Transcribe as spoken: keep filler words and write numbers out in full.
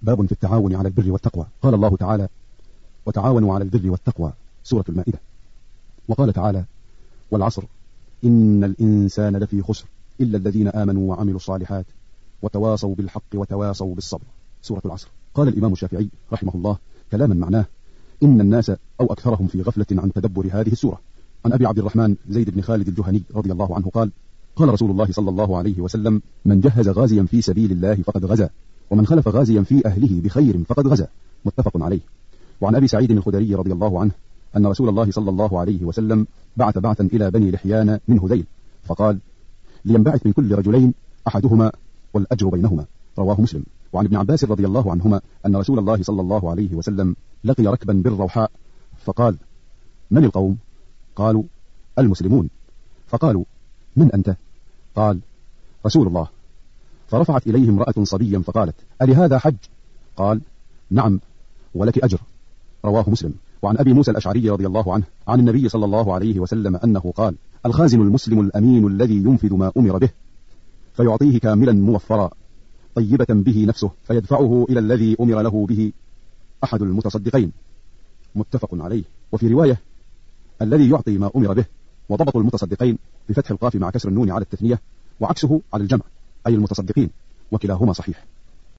باب في التعاون على البر والتقوى. قال الله تعالى: وتعاونوا على البر والتقوى، سورة المائدة. وقال تعالى: والعصر إن الإنسان لفي خسر إلا الذين آمنوا وعملوا الصالحات وتواصوا بالحق وتواصوا بالصبر، سورة العصر. قال الإمام الشافعي رحمه الله كلاما معناه: إن الناس أو أكثرهم في غفلة عن تدبر هذه السورة. عن أبي عبد الرحمن زيد بن خالد الجهني رضي الله عنه قال: قال رسول الله صلى الله عليه وسلم: من جهز غازيا في سبيل الله فقد غزا، ومن خلف غازيا في أهله بخير فقد غزا، متفق عليه. وعن أبي سعيد الخدري رضي الله عنه أن رسول الله صلى الله عليه وسلم بعث بعثا إلى بني لحيان من هذيل فقال: لينبعث من كل رجلين أحدهما والأجر بينهما، رواه مسلم. وعن ابن عباس رضي الله عنهما أن رسول الله صلى الله عليه وسلم لقي ركبا بالروحاء فقال: من القوم؟ قالوا: المسلمون. فقالوا: من أنت؟ قال: رسول الله. فرفعت إليه امرأة صبيا فقالت: ألهذا حج؟ قال: نعم ولك أجر، رواه مسلم. وعن أبي موسى الأشعري رضي الله عنه عن النبي صلى الله عليه وسلم أنه قال: الخازن المسلم الأمين الذي ينفذ ما أمر به فيعطيه كاملا موفرا طيبة به نفسه فيدفعه إلى الذي أمر له به أحد المتصدقين، متفق عليه. وفي رواية: الذي يعطي ما أمر به. وضبط المتصدقين بفتح القاف مع كسر النون على التثنية، وعكسه على الجمع، أي المتصدقين، وكلاهما صحيح.